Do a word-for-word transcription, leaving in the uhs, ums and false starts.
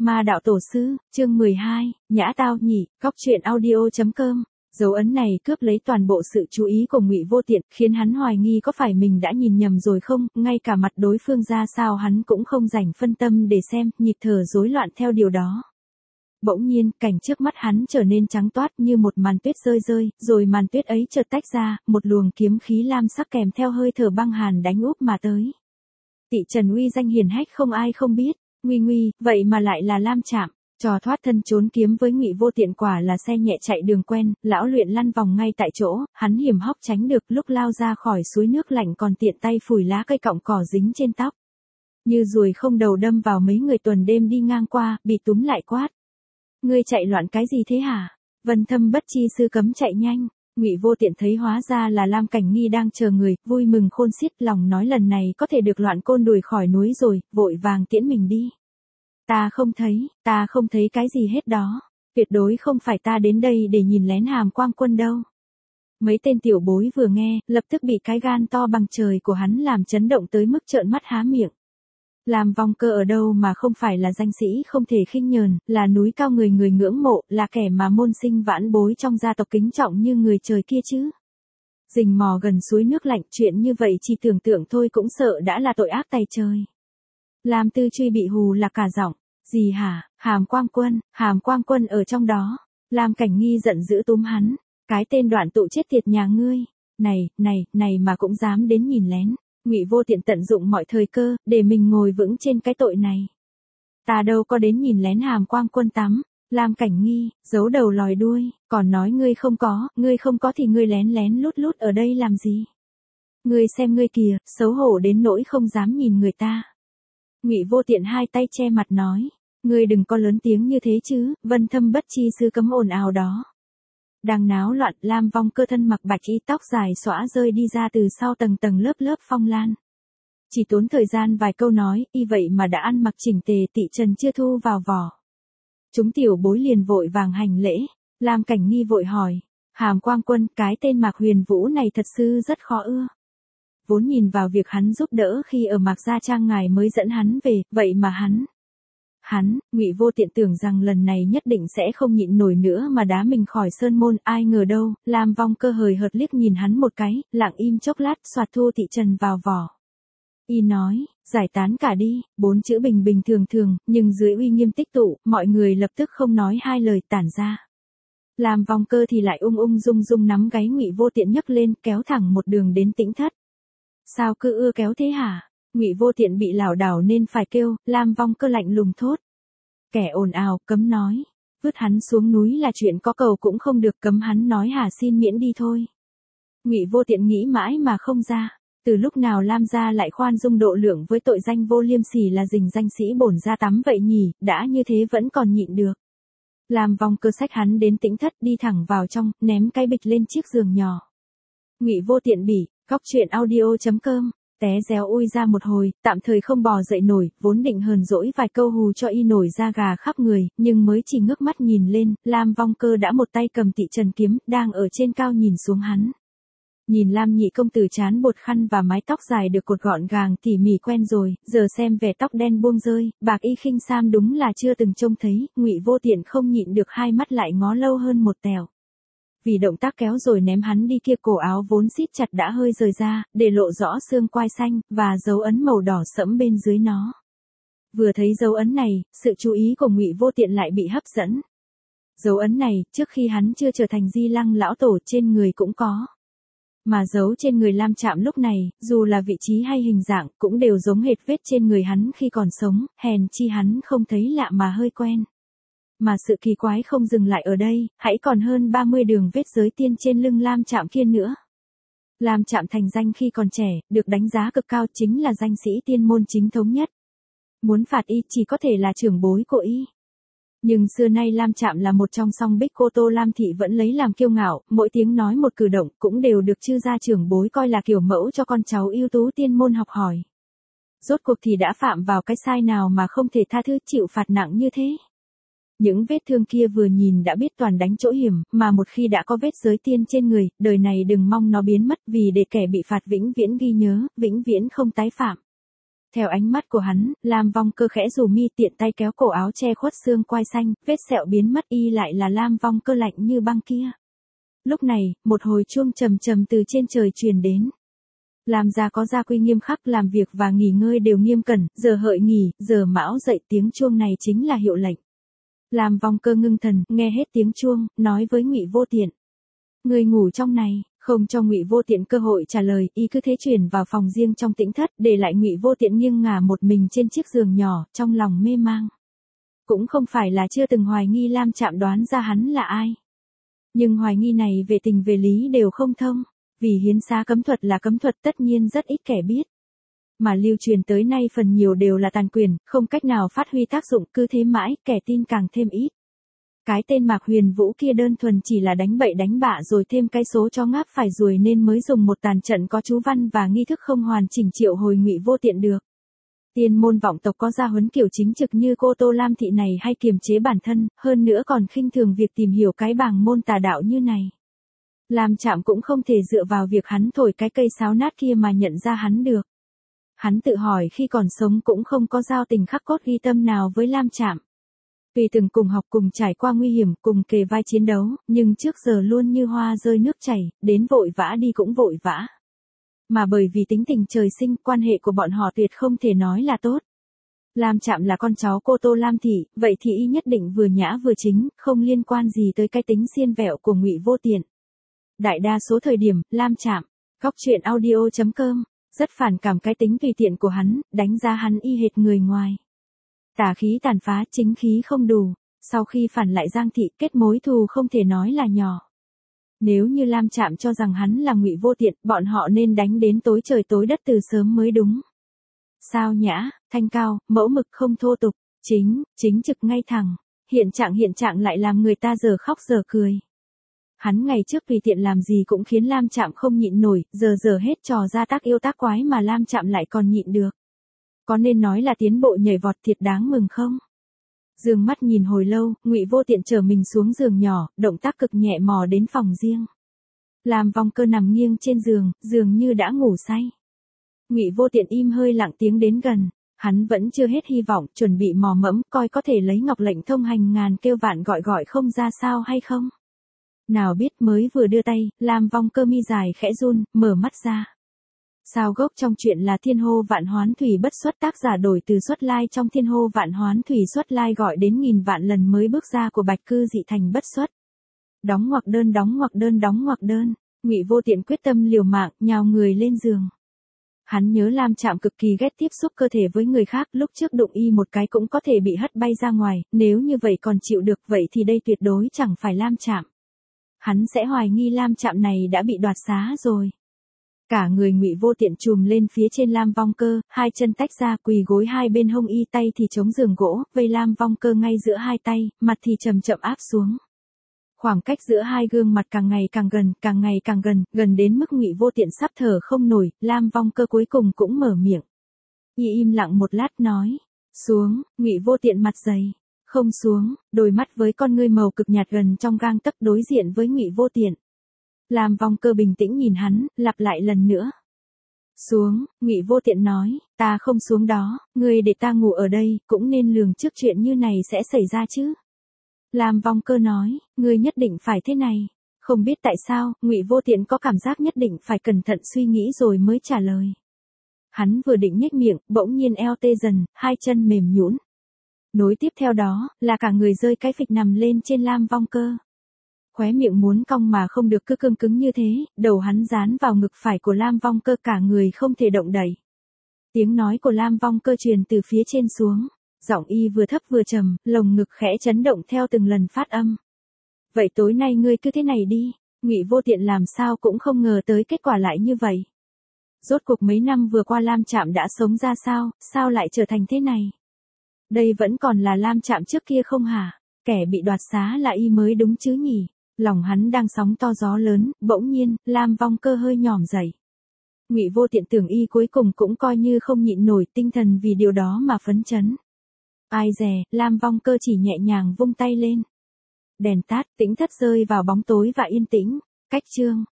Ma đạo tổ sư, chương mười hai, nhã tao nhỉ, cóc truyện audio chấm com. Dấu ấn này cướp lấy toàn bộ sự chú ý của Ngụy Vô Tiện, khiến hắn hoài nghi có phải mình đã nhìn nhầm rồi không, ngay cả mặt đối phương ra sao hắn cũng không rảnh phân tâm để xem, nhịp thở rối loạn theo điều đó. Bỗng nhiên, cảnh trước mắt hắn trở nên trắng toát như một màn tuyết rơi rơi, rồi màn tuyết ấy chợt tách ra, một luồng kiếm khí lam sắc kèm theo hơi thở băng hàn đánh úp mà tới. Tị Trần uy danh hiển hách không ai không biết, nguy nguy, vậy mà lại là Lam Trạm. Trò thoát thân trốn kiếm với Ngụy Vô Tiện quả là xe nhẹ chạy đường quen, lão luyện lăn vòng ngay tại chỗ, hắn hiểm hóc tránh được, lúc lao ra khỏi suối nước lạnh còn tiện tay phủi lá cây cọng cỏ dính trên tóc. Như ruồi không đầu đâm vào mấy người tuần đêm đi ngang qua, bị túm lại quát. Ngươi chạy loạn cái gì thế hả? Vân Thâm Bất Chi sư cấm chạy nhanh. Ngụy Vô Tiện thấy hóa ra là Lam Cảnh Nghi đang chờ người, vui mừng khôn xiết, lòng nói lần này có thể được Loạn Côn đuổi khỏi núi rồi, vội vàng tiễn mình đi. Ta không thấy, ta không thấy cái gì hết đó. Tuyệt đối không phải ta đến đây để nhìn lén Hàm Quang Quân đâu. Mấy tên tiểu bối vừa nghe, lập tức bị cái gan to bằng trời của hắn làm chấn động tới mức trợn mắt há miệng. Lam Vong Cơ ở đâu mà không phải là danh sĩ không thể khinh nhờn, là núi cao người người ngưỡng mộ, là kẻ mà môn sinh vãn bối trong gia tộc kính trọng như người trời kia chứ. Rình mò gần suối nước lạnh, chuyện như vậy chỉ tưởng tượng thôi cũng sợ đã là tội ác tày trời. Lam Tư Truy bị hù là cả giọng. Gì hả, Hàm Quang Quân, Hàm Quang Quân ở trong đó. Lam Cảnh Nghi giận dữ túm hắn. Cái tên đoạn tụ chết tiệt nhà ngươi. Này, này, này mà cũng dám đến nhìn lén. Ngụy Vô Tiện tận dụng mọi thời cơ, để mình ngồi vững trên cái tội này. Ta đâu có đến nhìn lén Hàm Quang Quân tắm. Lam Cảnh Nghi, giấu đầu lòi đuôi, còn nói ngươi không có, ngươi không có thì ngươi lén lén lút lút ở đây làm gì? Ngươi xem ngươi kìa, xấu hổ đến nỗi không dám nhìn người ta. Ngụy Vô Tiện hai tay che mặt nói, ngươi đừng có lớn tiếng như thế chứ, Vân Thâm Bất Chi sư cấm ồn ào đó. Đang náo loạn, Lam Vong Cơ thân mặc bạch y tóc dài xõa rơi đi ra từ sau tầng tầng lớp lớp phong lan. Chỉ tốn thời gian vài câu nói, y vậy mà đã ăn mặc chỉnh tề, Tị Trần chưa thu vào vỏ. Chúng tiểu bối liền vội vàng hành lễ, Lam Cảnh Nghi vội hỏi, Hàm Quang Quân, cái tên Mạc Huyền Vũ này thật sự rất khó ưa. Vốn nhìn vào việc hắn giúp đỡ khi ở Mạc Gia Trang ngài mới dẫn hắn về, vậy mà hắn... Hắn, Ngụy Vô Tiện tưởng rằng lần này nhất định sẽ không nhịn nổi nữa mà đá mình khỏi sơn môn, ai ngờ đâu, Lam Vong Cơ hời hợt liếc nhìn hắn một cái, lặng im chốc lát, xoạt thu Tị Trần vào vỏ. Y nói, giải tán cả đi, bốn chữ bình bình thường thường, nhưng dưới uy nghiêm tích tụ, mọi người lập tức không nói hai lời tản ra. Lam Vong Cơ thì lại ung ung dung dung nắm gáy Ngụy Vô Tiện nhấc lên, kéo thẳng một đường đến Tĩnh Thất. Sao cứ ưa kéo thế hả? Ngụy Vô Tiện bị lảo đảo nên phải kêu, Lam Vong Cơ lạnh lùng thốt. Kẻ ồn ào, cấm nói. Vứt hắn xuống núi là chuyện có cầu cũng không được, cấm hắn nói hả, xin miễn đi thôi. Ngụy Vô Tiện nghĩ mãi mà không ra. Từ lúc nào Lam gia lại khoan dung độ lượng với tội danh vô liêm sỉ là rình danh sĩ bổn gia tắm vậy nhỉ, đã như thế vẫn còn nhịn được. Lam Vong Cơ xách hắn đến Tĩnh Thất, đi thẳng vào trong, ném cái bịch lên chiếc giường nhỏ. Ngụy Vô Tiện bỉ, cóc truyện audio chấm com. Té réo ui ra một hồi, tạm thời không bò dậy nổi, vốn định hờn dỗi vài câu hù cho y nổi da gà khắp người, nhưng mới chỉ ngước mắt nhìn lên, Lam Vong Cơ đã một tay cầm Tị Trần kiếm, đang ở trên cao nhìn xuống hắn. Nhìn Lam nhị công tử trán bột khăn và mái tóc dài được cột gọn gàng tỉ mỉ quen rồi, giờ xem vẻ tóc đen buông rơi, bạc y khinh sam đúng là chưa từng trông thấy, Ngụy Vô Tiện không nhịn được hai mắt lại ngó lâu hơn một tèo. Vì động tác kéo rồi ném hắn đi kia, cổ áo vốn siết chặt đã hơi rời ra, để lộ rõ xương quai xanh, và dấu ấn màu đỏ sẫm bên dưới nó. Vừa thấy dấu ấn này, sự chú ý của Ngụy Vô Tiện lại bị hấp dẫn. Dấu ấn này, trước khi hắn chưa trở thành Di Lăng lão tổ trên người cũng có. Mà dấu trên người Lam Trạm lúc này, dù là vị trí hay hình dạng, cũng đều giống hệt vết trên người hắn khi còn sống, hèn chi hắn không thấy lạ mà hơi quen. Mà sự kỳ quái không dừng lại ở đây, hãy còn hơn ba mươi đường vết giới tiên trên lưng Lam Trạm kia nữa. Lam Trạm thành danh khi còn trẻ, được đánh giá cực cao, chính là danh sĩ tiên môn chính thống nhất. Muốn phạt y chỉ có thể là trưởng bối của y. Nhưng xưa nay Lam Trạm là một trong song bích cô Tô Lam Thị vẫn lấy làm kiêu ngạo, mỗi tiếng nói một cử động cũng đều được chư gia trưởng bối coi là kiểu mẫu cho con cháu ưu tú tiên môn học hỏi. Rốt cuộc thì đã phạm vào cái sai nào mà không thể tha thứ, chịu phạt nặng như thế? Những vết thương kia vừa nhìn đã biết toàn đánh chỗ hiểm, mà một khi đã có vết giới tiên trên người, đời này đừng mong nó biến mất, vì để kẻ bị phạt vĩnh viễn ghi nhớ, vĩnh viễn không tái phạm. Theo ánh mắt của hắn, Lam Vong Cơ khẽ rủ mi tiện tay kéo cổ áo che khuất xương quai xanh, vết sẹo biến mất y lại là Lam Vong Cơ lạnh như băng kia. Lúc này, một hồi chuông trầm trầm từ trên trời truyền đến. Lam gia có gia quy nghiêm khắc, làm việc và nghỉ ngơi đều nghiêm cẩn, giờ hợi nghỉ, giờ mão dậy, tiếng chuông này chính là hiệu lệnh. Lam Vong Cơ ngưng thần, nghe hết tiếng chuông, nói với Ngụy Vô Tiện. Người ngủ trong này, không cho Ngụy Vô Tiện cơ hội trả lời, y cứ thế chuyển vào phòng riêng trong tĩnh thất, để lại Ngụy Vô Tiện nghiêng ngả một mình trên chiếc giường nhỏ, trong lòng mê mang. Cũng không phải là chưa từng hoài nghi Lam Trạm đoán ra hắn là ai. Nhưng hoài nghi này về tình về lý đều không thông, vì hiến xá cấm thuật là cấm thuật tất nhiên rất ít kẻ biết. Mà lưu truyền tới nay phần nhiều đều là tàn quyền, không cách nào phát huy tác dụng, cứ thế mãi, kẻ tin càng thêm ít. Cái tên Mạc Huyền Vũ kia đơn thuần chỉ là đánh bậy đánh bạ rồi thêm cái số cho ngáp phải ruồi nên mới dùng một tàn trận có chú văn và nghi thức không hoàn chỉnh triệu hồi Ngụy Vô Tiện được. Tiên môn vọng tộc có gia huấn kiểu chính trực như cô Tô Lam thị này hay kiềm chế bản thân, hơn nữa còn khinh thường việc tìm hiểu cái bảng môn tà đạo như này. Lam Trạm cũng không thể dựa vào việc hắn thổi cái cây sáo nát kia mà nhận ra hắn được. Hắn tự hỏi khi còn sống cũng không có giao tình khắc cốt ghi tâm nào với Lam Trạm. Vì từng cùng học cùng trải qua nguy hiểm, cùng kề vai chiến đấu, nhưng trước giờ luôn như hoa rơi nước chảy, đến vội vã đi cũng vội vã. Mà bởi vì tính tình trời sinh, quan hệ của bọn họ tuyệt không thể nói là tốt. Lam Trạm là con cháu cô Tô Lam thị, vậy thì y nhất định vừa nhã vừa chính, không liên quan gì tới cái tính xiên vẹo của Ngụy Vô Tiện. Đại đa số thời điểm, Lam Trạm, góc truyện audio chấm com, rất phản cảm cái tính tùy tiện của hắn, đánh giá hắn y hệt người ngoài. Tà khí tàn phá, chính khí không đủ, sau khi phản lại Giang thị, kết mối thù không thể nói là nhỏ. Nếu như Lam Trạm cho rằng hắn là Ngụy Vô Tiện, bọn họ nên đánh đến tối trời tối đất từ sớm mới đúng. Sao nhã, thanh cao, mẫu mực không thô tục, chính, chính trực ngay thẳng, hiện trạng hiện trạng lại làm người ta giờ khóc giờ cười. Hắn ngày trước vì tiện làm gì cũng khiến Lam Trạm không nhịn nổi, giờ giờ hết trò ra tác yêu tác quái mà Lam Trạm lại còn nhịn được. Có nên nói là tiến bộ nhảy vọt thiệt đáng mừng không? Dương mắt nhìn hồi lâu, Ngụy Vô Tiện trở mình xuống giường nhỏ, động tác cực nhẹ mò đến phòng riêng. Lam Vong Cơ nằm nghiêng trên giường, dường như đã ngủ say. Ngụy Vô Tiện im hơi lặng tiếng đến gần, hắn vẫn chưa hết hy vọng, chuẩn bị mò mẫm coi có thể lấy ngọc lệnh thông hành ngàn kêu vạn gọi gọi không ra sao hay không. Nào biết mới vừa đưa tay, Lam Vong Cơ mi dài khẽ run, mở mắt ra. Sao gốc trong chuyện là thiên hô vạn hoán thủy bất xuất, tác giả đổi từ xuất lai trong thiên hô vạn hoán thủy xuất lai gọi đến nghìn vạn lần mới bước ra của bạch cư dị thành bất xuất. Đóng ngoặc đơn đóng ngoặc đơn đóng ngoặc đơn, Ngụy Vô Tiện quyết tâm liều mạng, nhào người lên giường. Hắn nhớ Lam Trạm cực kỳ ghét tiếp xúc cơ thể với người khác, lúc trước đụng y một cái cũng có thể bị hất bay ra ngoài, nếu như vậy còn chịu được vậy thì đây tuyệt đối chẳng phải Lam Trạm. Hắn sẽ hoài nghi Lam Trạm này đã bị đoạt xá rồi. Cả người Ngụy Vô Tiện trùm lên phía trên Lam Vong Cơ, hai chân tách ra quỳ gối hai bên hông y, tay thì chống giường gỗ, vây Lam Vong Cơ ngay giữa hai tay, mặt thì chậm chậm áp xuống. Khoảng cách giữa hai gương mặt càng ngày càng gần, càng ngày càng gần, gần đến mức Ngụy Vô Tiện sắp thở không nổi, Lam Vong Cơ cuối cùng cũng mở miệng. Y im lặng một lát nói, xuống, Ngụy Vô Tiện mặt dày, không xuống, đôi mắt với con ngươi màu cực nhạt gần trong gang tấc đối diện với Ngụy Vô Tiện. Lam Vong Cơ bình tĩnh nhìn hắn, lặp lại lần nữa. Xuống, Ngụy Vô Tiện nói, ta không xuống đó, ngươi để ta ngủ ở đây, cũng nên lường trước chuyện như này sẽ xảy ra chứ. Lam Vong Cơ nói, ngươi nhất định phải thế này. Không biết tại sao, Ngụy Vô Tiện có cảm giác nhất định phải cẩn thận suy nghĩ rồi mới trả lời. Hắn vừa định nhếch miệng, bỗng nhiên eo tê dần, hai chân mềm nhũn. Nối tiếp theo đó, là cả người rơi cái phịch nằm lên trên Lam Vong Cơ. Khóe miệng muốn cong mà không được, cứ cương cứng như thế, đầu hắn dán vào ngực phải của Lam Vong Cơ, cả người không thể động đậy. Tiếng nói của Lam Vong Cơ truyền từ phía trên xuống, giọng y vừa thấp vừa trầm, lồng ngực khẽ chấn động theo từng lần phát âm. Vậy tối nay ngươi cứ thế này đi. Ngụy Vô Tiện làm sao cũng không ngờ tới kết quả lại như vậy. Rốt cuộc mấy năm vừa qua Lam Trạm đã sống ra sao, sao lại trở thành thế này? Đây vẫn còn là Lam Trạm trước kia không hả? Kẻ bị đoạt xá là y mới đúng chứ nhỉ? Lòng hắn đang sóng to gió lớn, bỗng nhiên, Lam Vong Cơ hơi nhỏm dậy. Ngụy Vô Tiện tưởng y cuối cùng cũng coi như không nhịn nổi tinh thần vì điều đó mà phấn chấn. Ai dè, Lam Vong Cơ chỉ nhẹ nhàng vung tay lên. Đèn tắt, tĩnh thất rơi vào bóng tối và yên tĩnh. Cách chương.